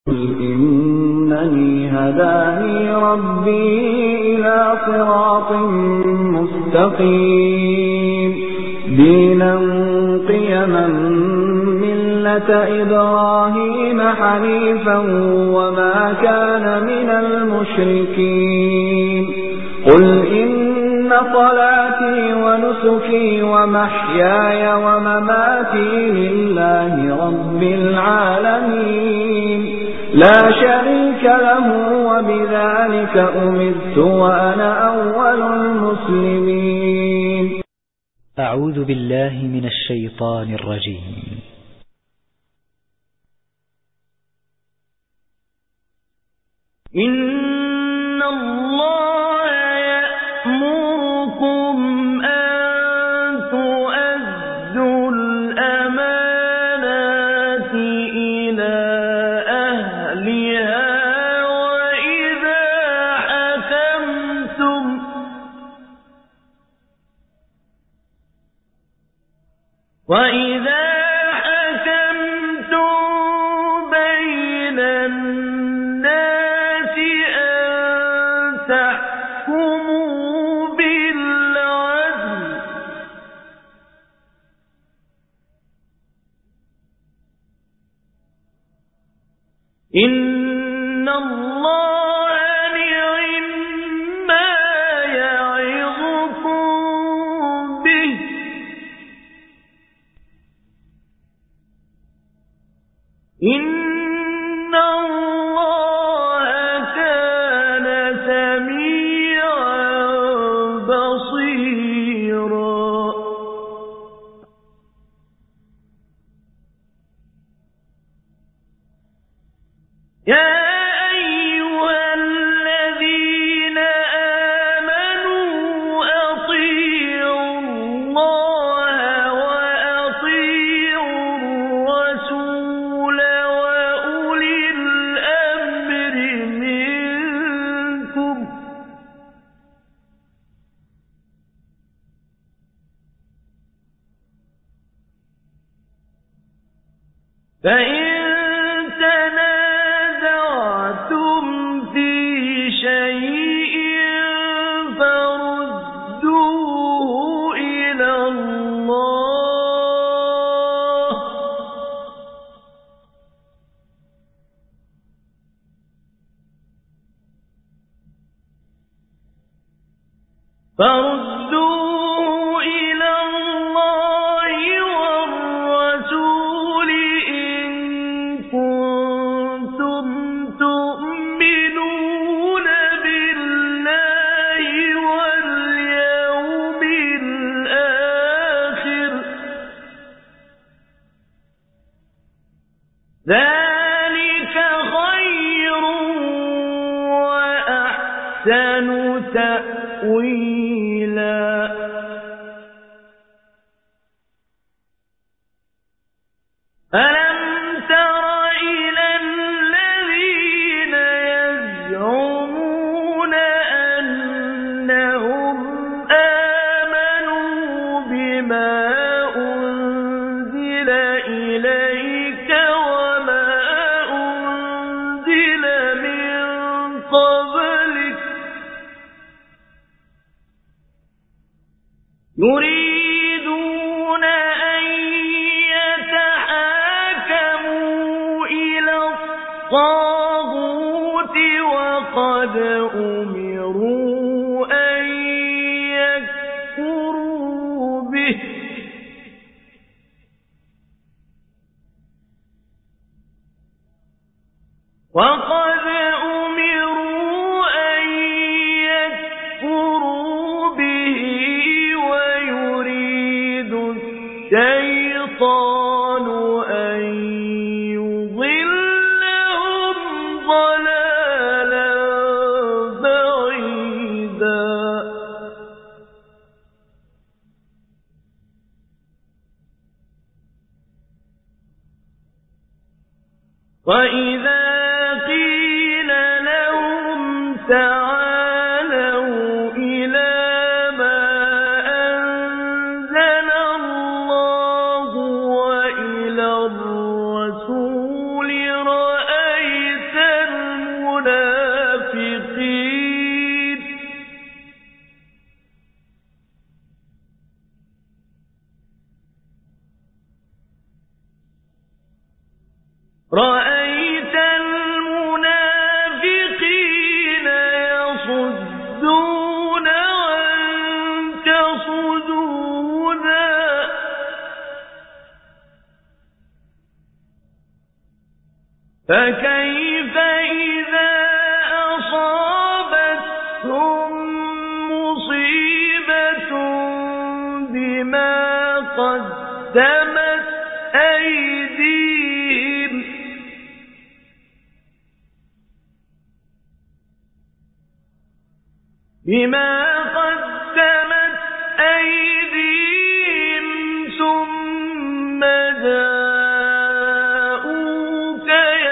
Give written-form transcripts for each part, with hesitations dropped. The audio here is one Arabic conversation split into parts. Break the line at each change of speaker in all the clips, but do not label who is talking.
قل إنني هداني ربي إلى صراط مستقيم دينا قيما ملة إبراهيم حنيفا وما كان من المشركين قل إن صلاتي ونسكي ومحياي ومماتي لله رب العالمين لا شريك له وبذلك أمرت وأنا أول المسلمين.
أعوذ بالله من الشيطان الرجيم.
إن الله يأمركم أن تؤدوا الأمانات إلى أهلها وإذا حكمتم بين الناس أن تحكموا بالعدل إن الله نعم يعظكم به إن الله كان سميعا بصيرا. يا أيها الذين آمنوا أطيعوا الله وأطيعوا الرسول وأولي الأمر منكم فإن تنازعتم في شيء فردوه إلى الله والرسول إن كنتم تؤمنون بالله واليوم الآخر ذلك خير وأحسن تأويلا. ألم تر إلى الذين يزعمون أنهم آمنوا بما أنزل إليك وما أنزل من قبلك يريدون أن يتحاكموا إلى الطاغوت وقد أمروا أن يكفروا به ويريد الشيطان أن يضلهم ضلالا بعيدا. وإذا قيل فكيف إذا أصابتهم مصيبة بما قدمت أيديهم ثم جاءوك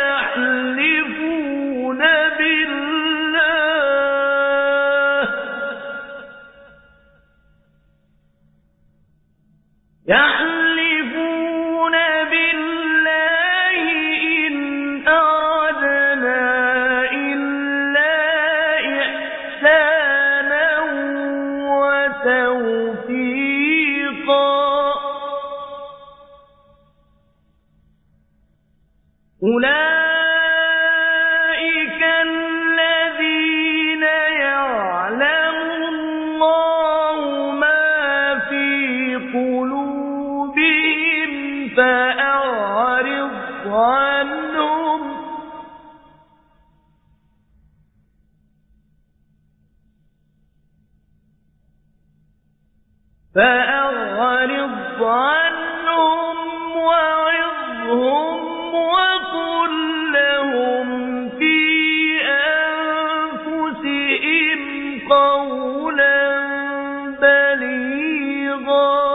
يحلفون بالله إن أردنا إلا إحسانا وتوفيقا أولئك الذين يعلم الله ما في قلوبهم فأعرض عنهم وعظهم وقل لهم في أنفسهم قولا بليغا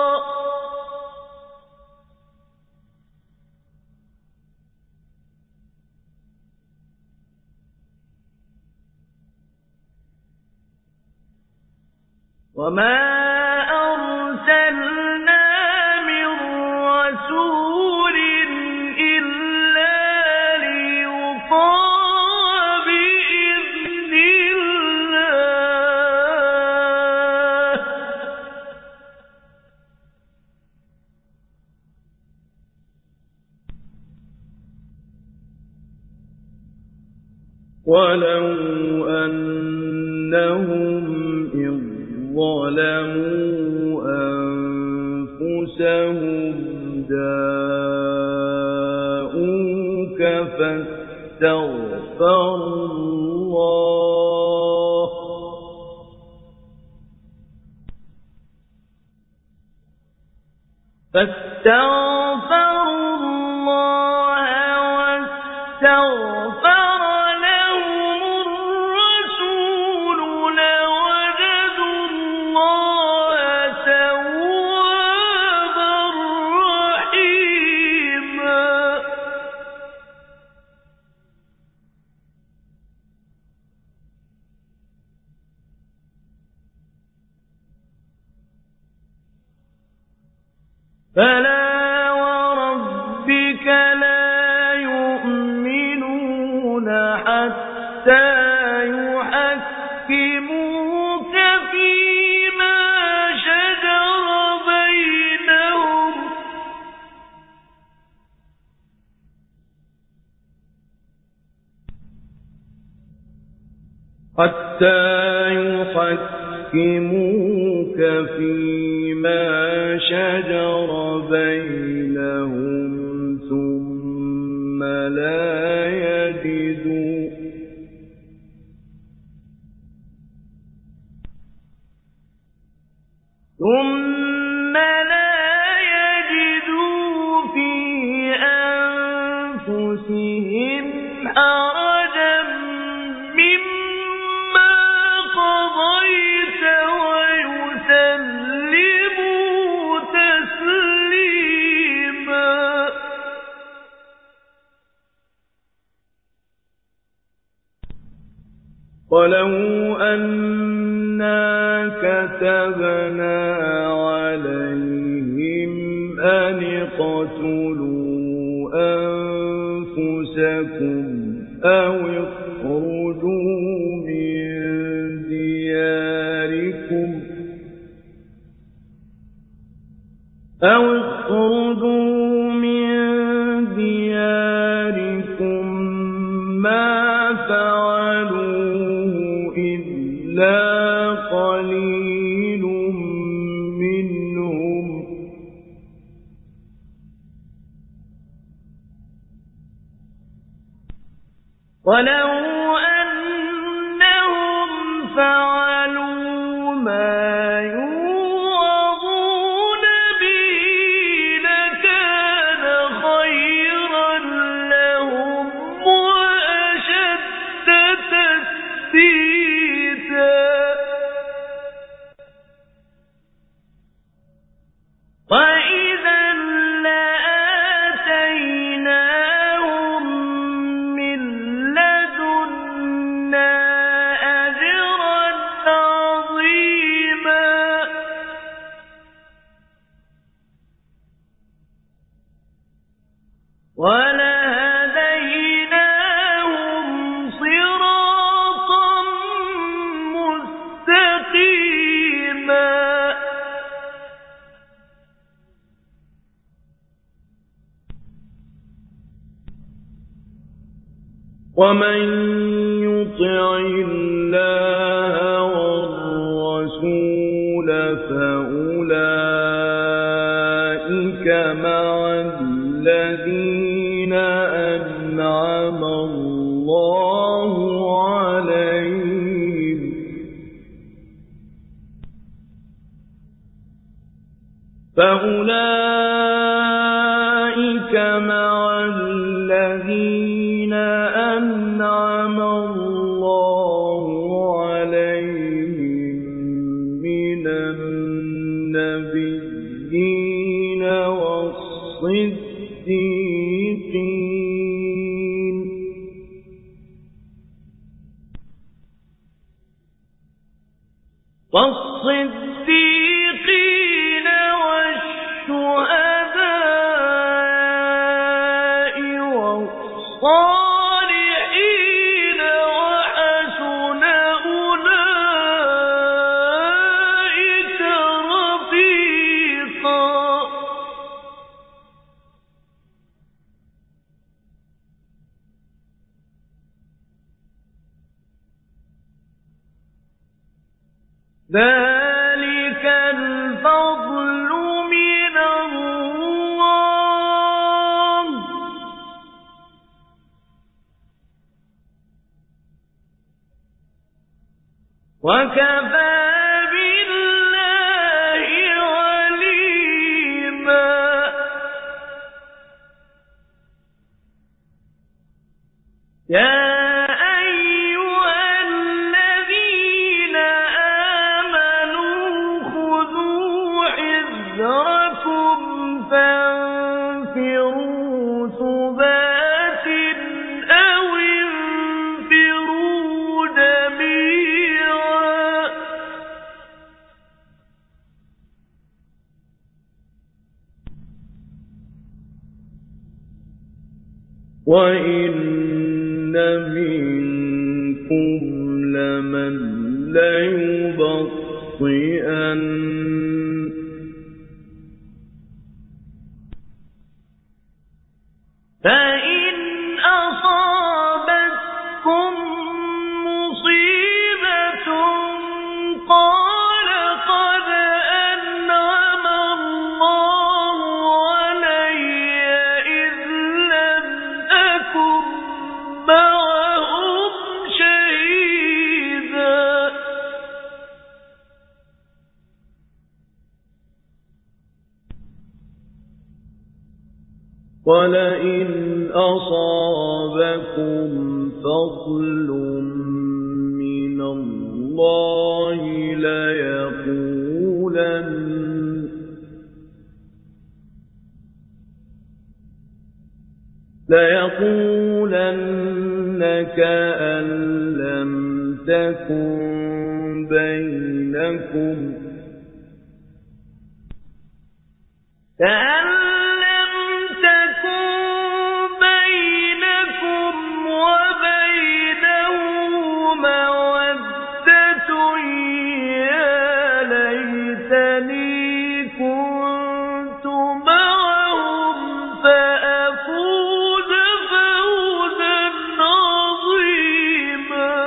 وما أرسلنا من رسول إلا ليطاع بإذن الله ولو أنهم ظلموا أنفسهم جاءوك فاستغفروا الله واستغفر لهم الرسول لوجدوا الله توابا رحيما فلا وربك لا يؤمنون حتى يحكموك فيما شجر بينهم ثم لا يجدوا في أنفسهم حرجا مما قضيت ويسلموا تسليما ولو أنا كتبنا عليهم أن اقتلوا أنفسكم أو اخرجوا من دياركم ما فعلوه إلا قليل منهم ولو أنهم فعلوا ما يوعظون به لكان خيرا لهم وأشد تثبيتا وإذا لآتيناهم من لدنا أجرا عظيما ولهديناهم صراطا مستقيما ومن يطع الله والرسول فأولئك مع الذين أنعم الله عليهم فأولئك مع الذين أنعم الله عليهم من النبيين والصديقين والشهداء والصالحين وحسن أولئك رفيقا ذلك الفضل من الله وكفى بالله عليما يا فانفروا ثبات أو انفروا جميعا وإن منكم لمن ليبطئن فإن أصابتكم مصيبة قال قد أنعم الله علي إذ لم أكن معهم شهيدا ولئن أصابكم فضل من الله ليقولن كأن لم تكن بينكم وبينه مودة يا ليتني كنت معهم فأفوز فوزا عظيما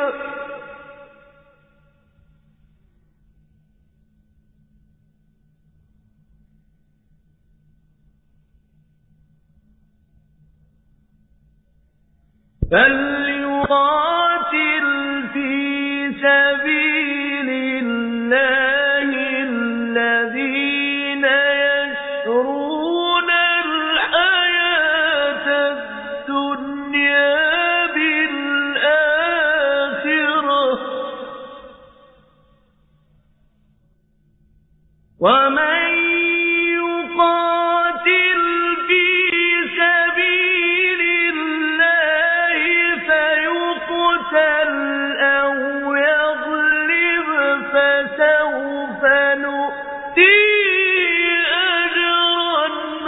فليؤمنوا يقاتل في سبيل الله الذين يشرون الحياة الدنيا بالآخرة ومن يقاتل في سبيل الله فيقتل أو يغلب فسوف نؤتيه أجرا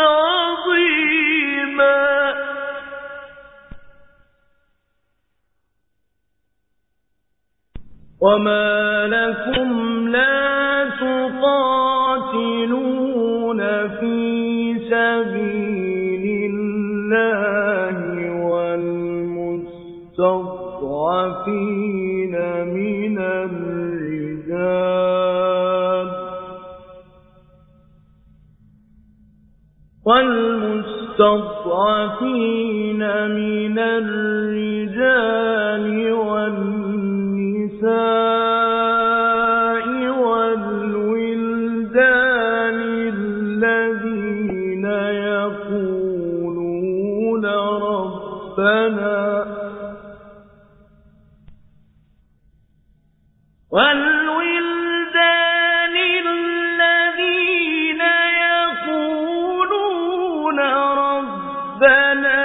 عظيما وما لكم لا تقاتلون في سبيل الله والمستضعفين من الرجال والنساء والولدان الذين يقولون ربنا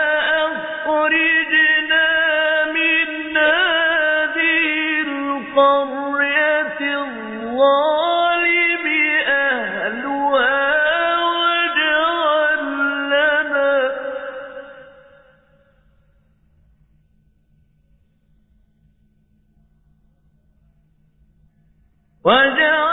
أخرجنا من هذه القرية الظالم أهلها واجعل